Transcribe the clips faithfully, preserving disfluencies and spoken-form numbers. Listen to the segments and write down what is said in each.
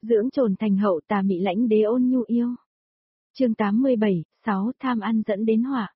dưỡng trồn thành hậu tà mị lãnh đế ôn nhu yêu. Chương tám mươi bảy, sáu tham ăn dẫn đến họa.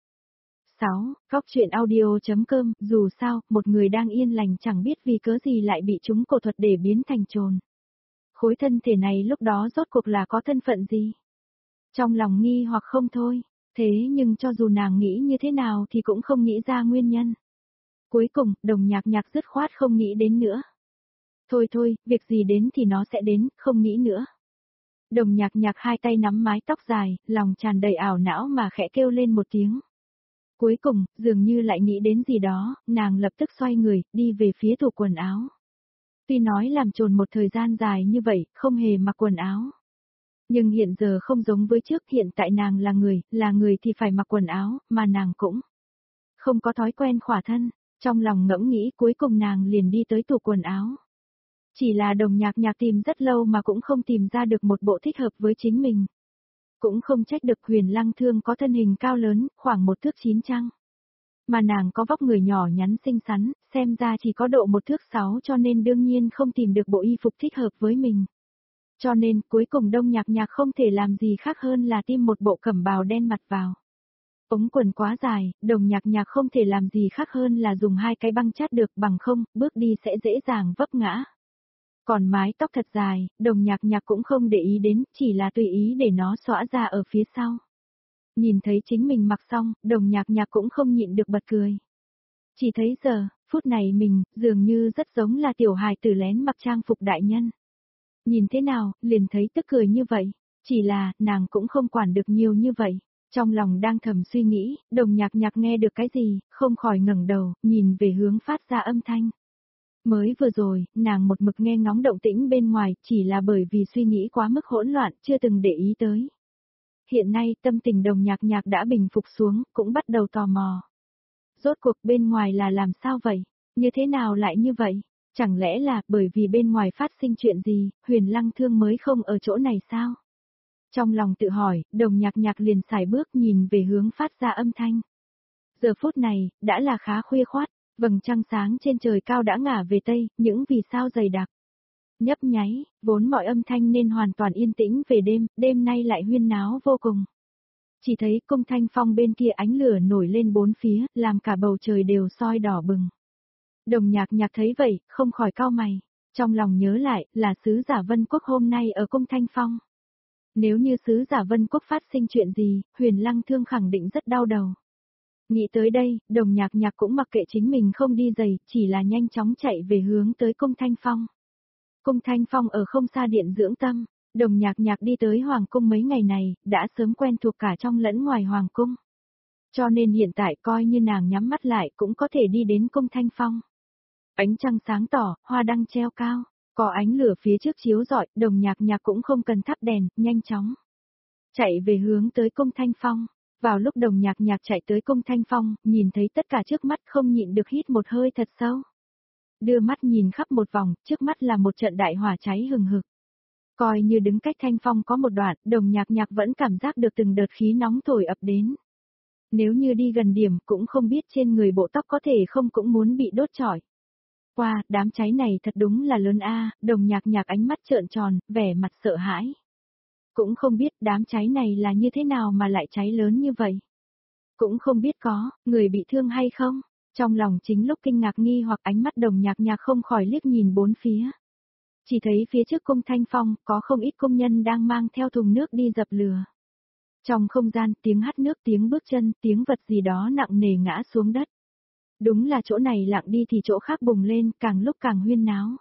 sáu. Góc truyện audio.com, dù sao, một người đang yên lành chẳng biết vì cớ gì lại bị chúng cổ thuật để biến thành trồn. Khối thân thể này lúc đó rốt cuộc là có thân phận gì? Trong lòng nghi hoặc không thôi, thế nhưng cho dù nàng nghĩ như thế nào thì cũng không nghĩ ra nguyên nhân. Cuối cùng, Đồng Nhạc Nhạc dứt khoát không nghĩ đến nữa. Thôi thôi, việc gì đến thì nó sẽ đến, không nghĩ nữa. Đồng Nhạc Nhạc hai tay nắm mái tóc dài, lòng tràn đầy ảo não mà khẽ kêu lên một tiếng. Cuối cùng, dường như lại nghĩ đến gì đó, nàng lập tức xoay người, đi về phía tủ quần áo. Tuy nói làm trồn một thời gian dài như vậy, không hề mặc quần áo. Nhưng hiện giờ không giống với trước, hiện tại nàng là người, là người thì phải mặc quần áo, mà nàng cũng không có thói quen khỏa thân. Trong lòng ngẫm nghĩ cuối cùng nàng liền đi tới tủ quần áo. Chỉ là Đồng Nhạc Nhạc tìm rất lâu mà cũng không tìm ra được một bộ thích hợp với chính mình. Cũng không trách được Huyền Lăng Thương có thân hình cao lớn, khoảng một thước chín chăng. Mà nàng có vóc người nhỏ nhắn xinh xắn, xem ra chỉ có độ một thước sáu cho nên đương nhiên không tìm được bộ y phục thích hợp với mình. Cho nên cuối cùng Đông Nhạc Nhạc không thể làm gì khác hơn là tìm một bộ cẩm bào đen mặt vào. Ống quần quá dài, Đồng Nhạc Nhạc không thể làm gì khác hơn là dùng hai cái băng chát được, bằng không, bước đi sẽ dễ dàng vấp ngã. Còn mái tóc thật dài, Đồng Nhạc Nhạc cũng không để ý đến, chỉ là tùy ý để nó xõa ra ở phía sau. Nhìn thấy chính mình mặc xong, Đồng Nhạc Nhạc cũng không nhịn được bật cười. Chỉ thấy giờ, phút này mình, dường như rất giống là tiểu hài tử lén mặc trang phục đại nhân. Nhìn thế nào, liền thấy tức cười như vậy, chỉ là, nàng cũng không quản được nhiều như vậy. Trong lòng đang thầm suy nghĩ, Đồng Nhạc Nhạc nghe được cái gì, không khỏi ngẩng đầu, nhìn về hướng phát ra âm thanh. Mới vừa rồi, nàng một mực nghe ngóng động tĩnh bên ngoài, chỉ là bởi vì suy nghĩ quá mức hỗn loạn, chưa từng để ý tới. Hiện nay, tâm tình Đồng Nhạc Nhạc đã bình phục xuống, cũng bắt đầu tò mò. Rốt cuộc bên ngoài là làm sao vậy? Như thế nào lại như vậy? Chẳng lẽ là bởi vì bên ngoài phát sinh chuyện gì, Huyền Lăng Thương mới không ở chỗ này sao? Trong lòng tự hỏi, Đồng Nhạc Nhạc liền sải bước nhìn về hướng phát ra âm thanh. Giờ phút này, đã là khá khuya khoát, vầng trăng sáng trên trời cao đã ngả về tây, những vì sao dày đặc. Nhấp nháy, vốn mọi âm thanh nên hoàn toàn yên tĩnh về đêm, đêm nay lại huyên náo vô cùng. Chỉ thấy cung thanh phong bên kia ánh lửa nổi lên bốn phía, làm cả bầu trời đều soi đỏ bừng. Đồng Nhạc Nhạc thấy vậy, không khỏi cau mày, trong lòng nhớ lại, là sứ giả Vân Quốc hôm nay ở cung thanh phong. Nếu như sứ giả Vân Quốc phát sinh chuyện gì, Huyền Lăng Thương khẳng định rất đau đầu. Nghĩ tới đây, Đồng Nhạc Nhạc cũng mặc kệ chính mình không đi giày, chỉ là nhanh chóng chạy về hướng tới cung thanh phong. Cung thanh phong ở không xa điện dưỡng tâm, Đồng Nhạc Nhạc đi tới Hoàng cung mấy ngày này, đã sớm quen thuộc cả trong lẫn ngoài Hoàng cung. Cho nên hiện tại coi như nàng nhắm mắt lại cũng có thể đi đến cung thanh phong. Ánh trăng sáng tỏ, hoa đăng treo cao. Có ánh lửa phía trước chiếu rọi, Đồng Nhạc Nhạc cũng không cần thắp đèn, nhanh chóng chạy về hướng tới cung thanh phong. Vào lúc Đồng Nhạc Nhạc chạy tới cung thanh phong, nhìn thấy tất cả trước mắt không nhịn được hít một hơi thật sâu. Đưa mắt nhìn khắp một vòng, trước mắt là một trận đại hỏa cháy hừng hực. Coi như đứng cách thanh phong có một đoạn, Đồng Nhạc Nhạc vẫn cảm giác được từng đợt khí nóng thổi ập đến. Nếu như đi gần điểm cũng không biết trên người bộ tóc có thể không cũng muốn bị đốt chọi. Qua, đám cháy này thật đúng là lớn a, Đồng Nhạc Nhạc ánh mắt trợn tròn, vẻ mặt sợ hãi. Cũng không biết đám cháy này là như thế nào mà lại cháy lớn như vậy. Cũng không biết có, người bị thương hay không. Trong lòng chính lúc kinh ngạc nghi hoặc ánh mắt Đồng Nhạc Nhạc không khỏi liếc nhìn bốn phía. Chỉ thấy phía trước cung thanh phong, có không ít công nhân đang mang theo thùng nước đi dập lửa. Trong không gian, tiếng hắt nước, tiếng bước chân, tiếng vật gì đó nặng nề ngã xuống đất. Đúng là chỗ này lặng đi thì chỗ khác bùng lên, càng lúc càng huyên náo.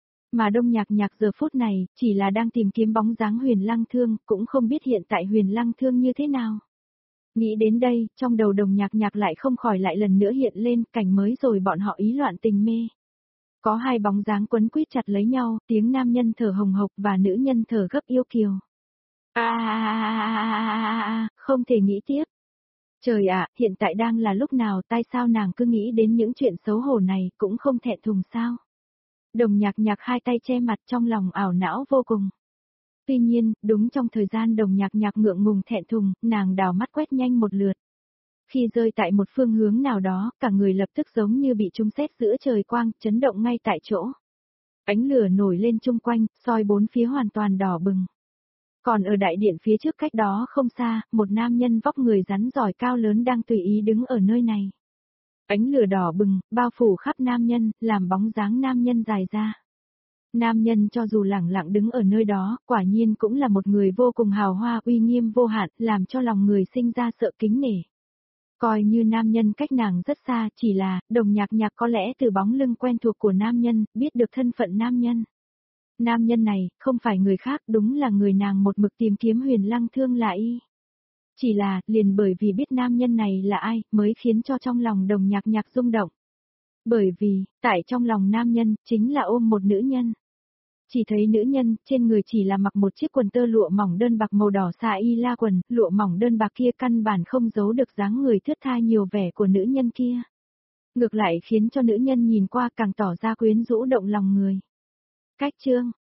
Mà Đông Nhạc Nhạc giờ phút này, chỉ là đang tìm kiếm bóng dáng Huyền Lăng Thương, cũng không biết hiện tại Huyền Lăng Thương như thế nào. Nghĩ đến đây, trong đầu Đồng Nhạc Nhạc lại không khỏi lại lần nữa hiện lên cảnh mới rồi bọn họ ý loạn tình mê. Có hai bóng dáng quấn quýt chặt lấy nhau, tiếng nam nhân thở hồng hộc và nữ nhân thở gấp yêu kiều. À, không thể nghĩ tiếp. Trời ạ, hiện tại đang là lúc nào, tại sao nàng cứ nghĩ đến những chuyện xấu hổ này, cũng không thẹn thùng sao? Đồng Nhạc Nhạc hai tay che mặt, trong lòng ảo não vô cùng. Tuy nhiên, đúng trong thời gian Đồng Nhạc Nhạc ngượng ngùng thẹn thùng, nàng đảo mắt quét nhanh một lượt. Khi rơi tại một phương hướng nào đó, cả người lập tức giống như bị trúng sét giữa trời quang, chấn động ngay tại chỗ. Ánh lửa nổi lên chung quanh, soi bốn phía hoàn toàn đỏ bừng. Còn ở đại điện phía trước cách đó không xa, một nam nhân vóc người rắn giỏi cao lớn đang tùy ý đứng ở nơi này. Ánh lửa đỏ bừng, bao phủ khắp nam nhân, làm bóng dáng nam nhân dài ra. Nam nhân cho dù lẳng lặng đứng ở nơi đó, quả nhiên cũng là một người vô cùng hào hoa uy nghiêm vô hạn, làm cho lòng người sinh ra sợ kính nể. Coi như nam nhân cách nàng rất xa, chỉ là, Đồng Nhạc Nhạc có lẽ từ bóng lưng quen thuộc của nam nhân, biết được thân phận nam nhân. Nam nhân này, không phải người khác, đúng là người nàng một mực tìm kiếm Huyền Lăng Thương là y. Chỉ là, liền bởi vì biết nam nhân này là ai, mới khiến cho trong lòng Đồng Nhạc Nhạc rung động. Bởi vì, tại trong lòng nam nhân, chính là ôm một nữ nhân. Chỉ thấy nữ nhân, trên người chỉ là mặc một chiếc quần tơ lụa mỏng đơn bạc màu đỏ xa y la quần, lụa mỏng đơn bạc kia căn bản không giấu được dáng người thướt tha nhiều vẻ của nữ nhân kia. Ngược lại khiến cho nữ nhân nhìn qua càng tỏ ra quyến rũ động lòng người. Cách chương,